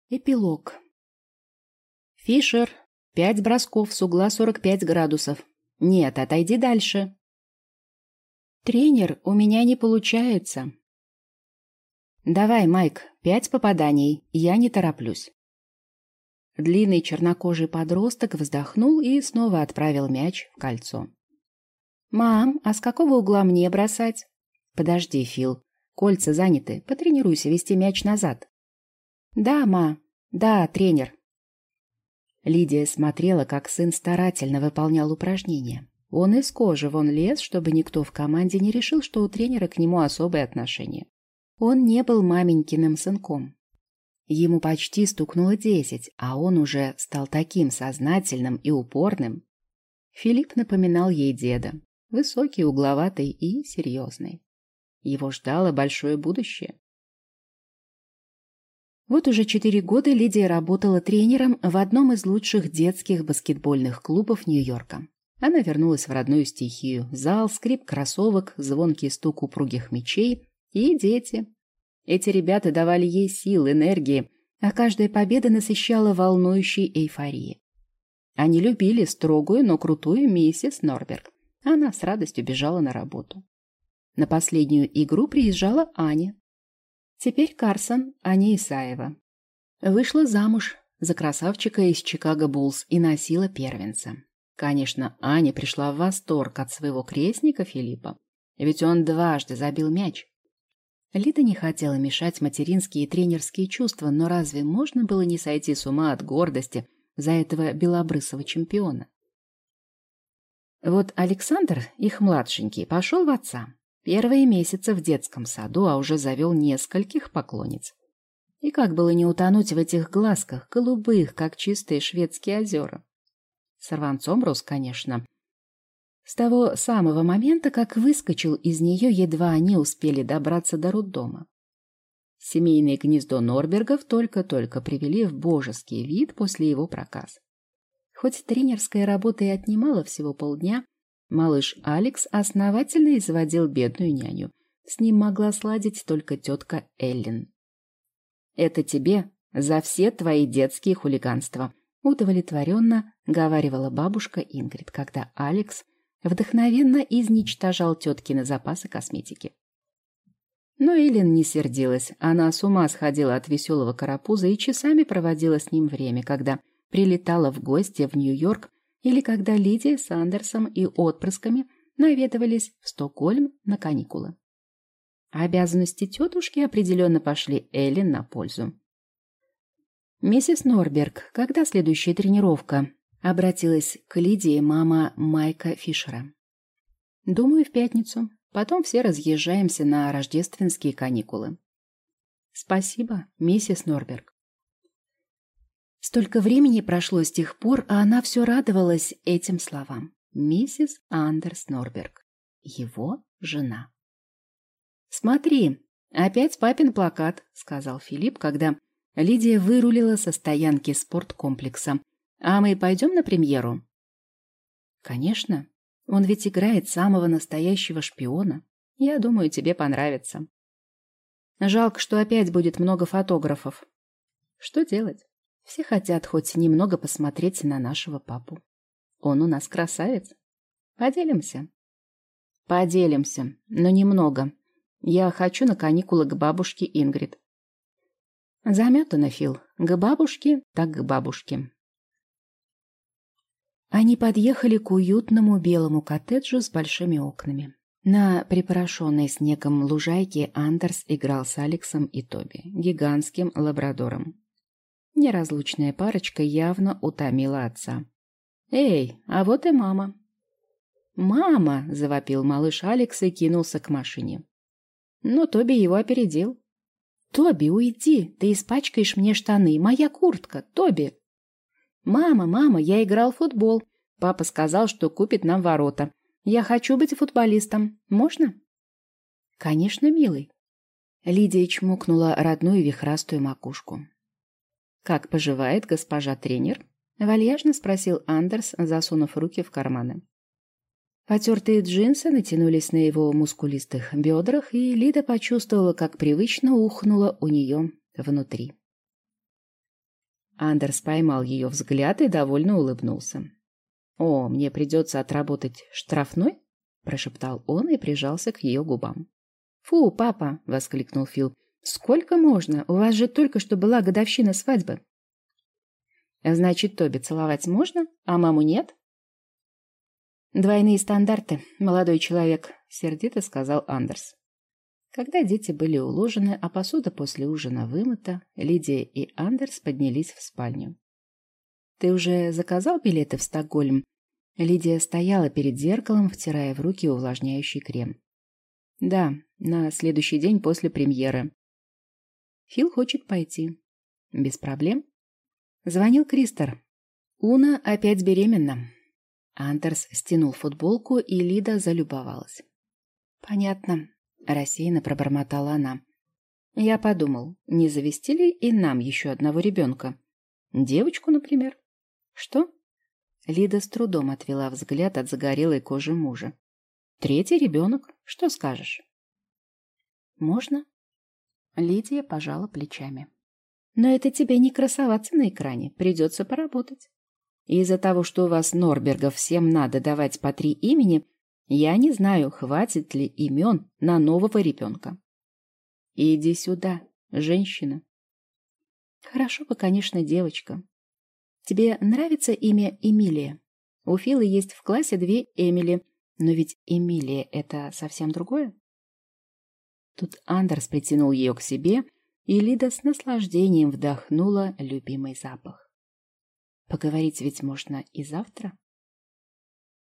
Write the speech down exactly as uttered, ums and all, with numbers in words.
Эпилог. Фишер, пять бросков с угла сорок пять градусов. Нет, отойди дальше. Тренер, у меня не получается. Давай, Майк, пять попаданий, я не тороплюсь. Длинный чернокожий подросток вздохнул и снова отправил мяч в кольцо. Мам, а с какого угла мне бросать? Подожди, Фил, кольца заняты, потренируйся вести мяч назад. Да, ма. Да, тренер. Лидия смотрела, как сын старательно выполнял упражнения. Он из кожи вон лез, чтобы никто в команде не решил, что у тренера к нему особые отношения. Он не был маменькиным сынком. Ему почти стукнуло десять, а он уже стал таким сознательным и упорным. Филипп напоминал ей деда, высокий, угловатый и серьезный. Его ждало большое будущее. Вот уже четыре года Лидия работала тренером в одном из лучших детских баскетбольных клубов Нью-Йорка. Она вернулась в родную стихию. Зал, скрип кроссовок, звонкий стук упругих мячей и дети. Эти ребята давали ей сил, энергии, а каждая победа насыщала волнующей эйфорией. Они любили строгую, но крутую миссис Норберг. Она с радостью бежала на работу. На последнюю игру приезжала Аня. Теперь Карсон, Аня Исаева. Вышла замуж за красавчика из Чикаго Буллс и носила первенца. Конечно, Аня пришла в восторг от своего крестника Филиппа, ведь он дважды забил мяч. Лида не хотела мешать материнские и тренерские чувства, но разве можно было не сойти с ума от гордости за этого белобрысого чемпиона? Вот Александр, их младшенький, пошел в отца. Первые месяцы в детском саду, а уже завел нескольких поклонниц. И как было не утонуть в этих глазках, голубых, как чистые шведские озера. Сорванцом рос, конечно. С того самого момента, как выскочил из нее, едва они успели добраться до роддома. Семейное гнездо Норбергов только-только привели в божеский вид после его проказа. Хоть тренерская работа и отнимала всего полдня, малыш Алекс основательно изводил бедную няню. С ним могла сладить только тетка Эллен. «Это тебе за все твои детские хулиганства», — удовлетворенно говаривала бабушка Ингрид, когда Алекс вдохновенно изничтожал теткины запасы косметики. Но Эллен не сердилась. Она с ума сходила от веселого карапуза и часами проводила с ним время, когда прилетала в гости в Нью-Йорк или когда Лидия с Андерсом и отпрысками наведывались в Стокгольм на каникулы. Обязанности тетушки определенно пошли Эллен на пользу. «Миссис Норберг, когда следующая тренировка?» — обратилась к Лидии мама Майка Фишера. «Думаю, в пятницу. Потом все разъезжаемся на рождественские каникулы». «Спасибо, миссис Норберг». Столько времени прошло с тех пор, а она все радовалась этим словам. Миссис Андерс Норберг. Его жена. «Смотри, опять папин плакат», — сказал Филипп, когда Лидия вырулила со стоянки спорткомплекса. «А мы пойдем на премьеру?» «Конечно. Он ведь играет самого настоящего шпиона. Я думаю, тебе понравится. Жалко, что опять будет много фотографов. Что делать? Все хотят хоть немного посмотреть на нашего папу. Он у нас красавец. Поделимся?» «Поделимся, но немного. Я хочу на каникулы к бабушке Ингрид». «Заметано, Фил. К бабушке, так к бабушке». Они подъехали к уютному белому коттеджу с большими окнами. На припорошенной снегом лужайке Андерс играл с Алексом и Тоби, гигантским лабрадором. Неразлучная парочка явно утомила отца. «Эй, а вот и мама!» «Мама!» — завопил малыш Алекс и кинулся к машине. Но Тоби его опередил. «Тоби, уйди! Ты испачкаешь мне штаны! Моя куртка! Тоби!» «Мама, мама, я играл в футбол. Папа сказал, что купит нам ворота. Я хочу быть футболистом. Можно?» «Конечно, милый». Лидия чмокнула родную вихрастую макушку. «Как поживает госпожа тренер?» — вальяжно спросил Андерс, засунув руки в карманы. Потертые джинсы натянулись на его мускулистых бедрах, и Лида почувствовала, как привычно ухнуло у нее внутри. Андерс поймал ее взгляд и довольно улыбнулся. «О, мне придется отработать штрафной?» – прошептал он и прижался к ее губам. «Фу, папа!» – воскликнул Фил. «Сколько можно? У вас же только что была годовщина свадьбы». «Значит, Тоби целовать можно, а маму нет?» «Двойные стандарты, молодой человек», — сердито сказал Андерс. Когда дети были уложены, а посуда после ужина вымыта, Лидия и Андерс поднялись в спальню. «Ты уже заказал билеты в Стокгольм?» Лидия стояла перед зеркалом, втирая в руки увлажняющий крем. «Да, на следующий день после премьеры». «Фил хочет пойти». «Без проблем». Звонил Кристер. «Уна опять беременна». Андерс стянул футболку, и Лида залюбовалась. «Понятно», — рассеянно пробормотала она. «Я подумал, не завести ли и нам еще одного ребенка? Девочку, например?» «Что?» Лида с трудом отвела взгляд от загорелой кожи мужа. «Третий ребенок. Что скажешь?» «Можно?» Лидия пожала плечами. «Но это тебе не красоваться на экране. Придется поработать. Из-за того, что у вас, Норбергов, всем надо давать по три имени, я не знаю, хватит ли имен на нового ребенка. Иди сюда, женщина». «Хорошо бы, конечно, девочка. Тебе нравится имя Эмилия? У Фила есть в классе две Эмили, но ведь Эмилия — это совсем другое». Тут Андерс притянул ее к себе, и Лида с наслаждением вдохнула любимый запах. «Поговорить ведь можно и завтра».